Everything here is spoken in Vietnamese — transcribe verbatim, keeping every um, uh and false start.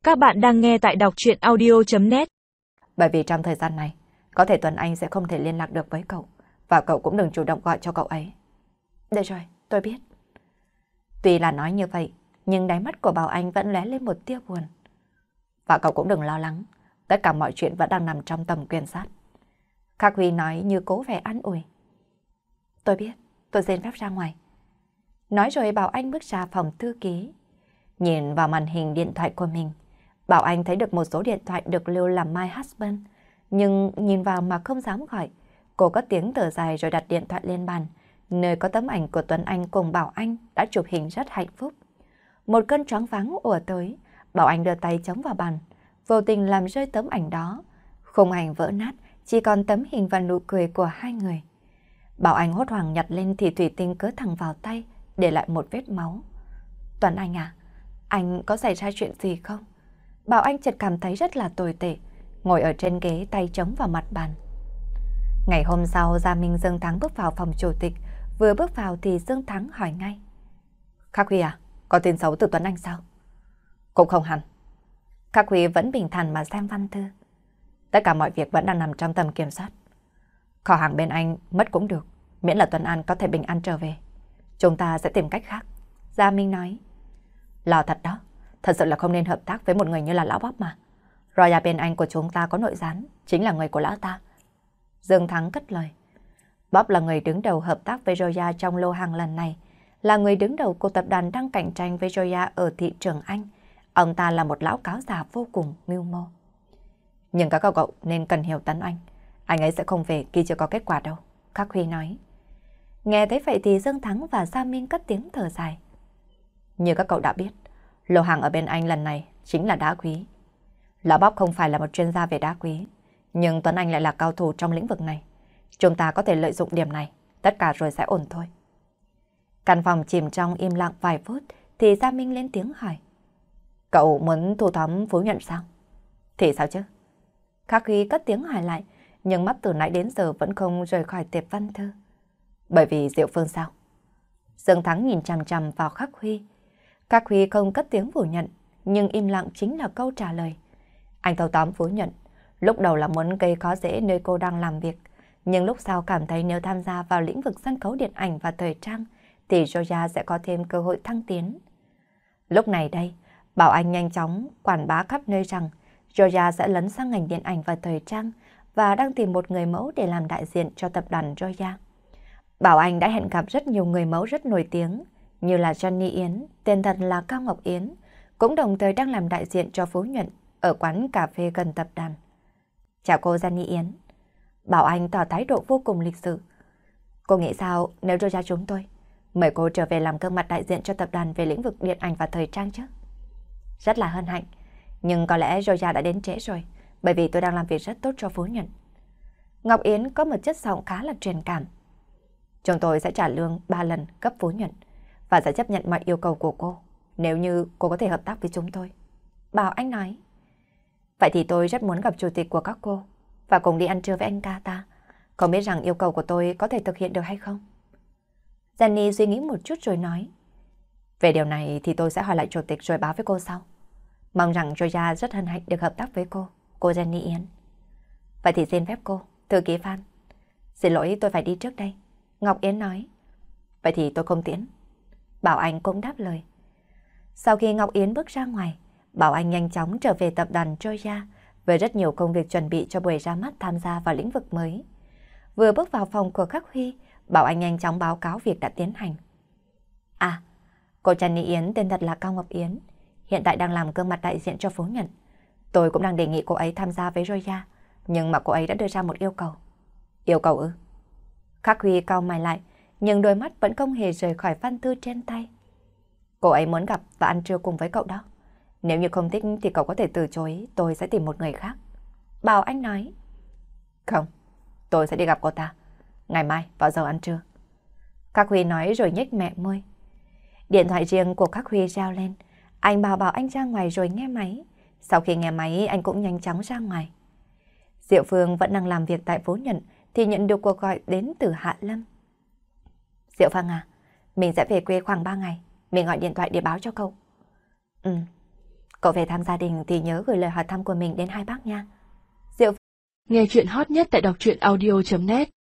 Các bạn đang nghe tại đọc truyện audio chấm net. Bởi vì trong thời gian này, có thể Tuấn Anh sẽ không thể liên lạc được với cậu, và cậu cũng đừng chủ động gọi cho cậu ấy. Được rồi, tôi biết. Tuy là nói như vậy, nhưng đáy mắt của Bảo Anh vẫn lóe lên một tia buồn. Và cậu cũng đừng lo lắng, tất cả mọi chuyện vẫn đang nằm trong tầm quyền sát. Khắc Huy nói như cố vẻ an ủi. Tôi biết, tôi xin phép ra ngoài. Nói rồi Bảo Anh bước ra phòng thư ký. Nhìn vào màn hình điện thoại của mình, Bảo Anh thấy được một số điện thoại được lưu làm My Husband, nhưng nhìn vào mà không dám gọi. Cô có tiếng thở dài rồi đặt điện thoại lên bàn, nơi có tấm ảnh của Tuấn Anh cùng Bảo Anh đã chụp hình rất hạnh phúc. Một cơn choáng váng ùa tới, Bảo Anh đưa tay chống vào bàn, vô tình làm rơi tấm ảnh đó. Khung ảnh vỡ nát, chỉ còn tấm hình và nụ cười của hai người. Bảo Anh hốt hoảng nhặt lên thì thủy tinh cứa thẳng vào tay, để lại một vết máu. Tuấn Anh à, anh có xảy ra chuyện gì không? Bảo Anh chợt cảm thấy rất là tồi tệ, ngồi ở trên ghế tay chống vào mặt bàn. Ngày hôm sau, Gia Minh Dương Thắng bước vào phòng chủ tịch. Vừa bước vào thì Dương Thắng hỏi ngay. Khắc Huy à, có tin xấu từ Tuấn Anh sao? Cũng không hẳn. Khắc Huy vẫn bình thản mà xem văn thư. Tất cả mọi việc vẫn đang nằm trong tầm kiểm soát. Kho hàng bên anh mất cũng được, miễn là Tuấn Anh có thể bình an trở về. Chúng ta sẽ tìm cách khác. Gia Minh nói. Lo thật đó, thật sự là không nên hợp tác với một người như là lão Bóp mà. Roya bên anh của chúng ta có nội gián, chính là người của lão ta. Dương Thắng cất lời. Bóp là người đứng đầu hợp tác với Roya trong lô hàng lần này, là người đứng đầu của tập đoàn đang cạnh tranh với Roya ở thị trường Anh. Ông ta là một lão cáo già vô cùng mưu mô. Nhưng các cậu cậu nên cần hiểu Tuấn Anh, anh ấy sẽ không về khi chưa có kết quả đâu, Khắc Huy nói. Nghe thấy vậy thì Dương Thắng và Gia Minh cất tiếng thở dài. Như các cậu đã biết, lô hàng ở bên anh lần này chính là đá quý. Lão Bóp không phải là một chuyên gia về đá quý, nhưng Tuấn Anh lại là cao thủ trong lĩnh vực này. Chúng ta có thể lợi dụng điểm này, tất cả rồi sẽ ổn thôi. Căn phòng chìm trong im lặng vài phút thì Gia Minh lên tiếng hỏi. Cậu muốn thu thóm Phú Nhuận sao? Thì sao chứ? Khắc Huy cất tiếng hỏi lại, nhưng mắt từ nãy đến giờ vẫn không rời khỏi tệp văn thư. Bởi vì Diệu Phương sao? Dương Thắng nhìn chằm chằm vào Khắc Huy. Khắc Huy không cất tiếng phủ nhận, nhưng im lặng chính là câu trả lời. Anh thâu tóm Phú Nhuận, lúc đầu là muốn gây khó dễ nơi cô đang làm việc, nhưng lúc sau cảm thấy nếu tham gia vào lĩnh vực sân khấu điện ảnh và thời trang, thì Joya sẽ có thêm cơ hội thăng tiến. Lúc này đây, Bảo Anh nhanh chóng quảng bá khắp nơi rằng Joya sẽ lấn sang ngành điện ảnh và thời trang và đang tìm một người mẫu để làm đại diện cho tập đoàn Joya. Bảo Anh đã hẹn gặp rất nhiều người mẫu rất nổi tiếng, như là Johnny Yến, tên thật là Cao Ngọc Yến, cũng đồng thời đang làm đại diện cho Phú Nhuận ở quán cà phê gần tập đoàn. Chào cô Johnny Yến. Bảo Anh tỏ thái độ vô cùng lịch sự. Cô nghĩ sao nếu Joya chúng tôi mời cô trở về làm gương mặt đại diện cho tập đoàn về lĩnh vực điện ảnh và thời trang chứ? Rất là hân hạnh, nhưng có lẽ Joya đã đến trễ rồi, bởi vì tôi đang làm việc rất tốt cho Phú Nhuận. Ngọc Yến có một chất giọng khá là truyền cảm. Chúng tôi sẽ trả lương ba lần cấp Phú Nhuận và sẽ chấp nhận mọi yêu cầu của cô, nếu như cô có thể hợp tác với chúng tôi. Bảo Anh nói. Vậy thì tôi rất muốn gặp chủ tịch của các cô và cùng đi ăn trưa với anh ca ta. Không biết rằng yêu cầu của tôi có thể thực hiện được hay không? Jenny suy nghĩ một chút rồi nói. Về điều này thì tôi sẽ hỏi lại chủ tịch rồi báo với cô sau. Mong rằng Joya rất hân hạnh được hợp tác với cô, cô Jenny Yến. Vậy thì xin phép cô, thư ký Phan. Xin lỗi, tôi phải đi trước đây. Ngọc Yến nói. Vậy thì tôi không tiễn. Bảo Anh cũng đáp lời. Sau khi Ngọc Yến bước ra ngoài, Bảo Anh nhanh chóng trở về tập đoàn Joya với rất nhiều công việc chuẩn bị cho buổi ra mắt tham gia vào lĩnh vực mới. Vừa bước vào phòng của Khắc Huy, Bảo Anh nhanh chóng báo cáo việc đã tiến hành. À, cô Jenny Yến tên thật là Cao Ngọc Yến, hiện tại đang làm gương mặt đại diện cho Phú Nhuận. Tôi cũng đang đề nghị cô ấy tham gia với Roya, nhưng mà cô ấy đã đưa ra một yêu cầu. Yêu cầu ư? Khắc Huy cau mày lại, nhưng đôi mắt vẫn không hề rời khỏi văn thư trên tay. Cô ấy muốn gặp và ăn trưa cùng với cậu đó. Nếu như không thích thì cậu có thể từ chối, tôi sẽ tìm một người khác. Bảo Anh nói. Không, tôi sẽ đi gặp cô ta. Ngày mai vào giờ ăn trưa. Khắc Huy nói rồi nhếch mẹ môi. Điện thoại riêng của Khắc Huy reo lên. Anh bảo bảo anh ra ngoài rồi nghe máy. Sau khi nghe máy anh cũng nhanh chóng ra ngoài. Diệu Phương vẫn đang làm việc tại Phú Nhuận thì nhận được cuộc gọi đến từ Hạ Lâm. Diệu Phương à, mình sẽ về quê khoảng ba ngày. Mình gọi điện thoại để báo cho cậu. Ừ. Cậu về thăm gia đình thì nhớ gửi lời hỏi thăm của mình đến hai bác nha. Diệu Nghe chuyện hot nhất tại đọc truyện audio chấm net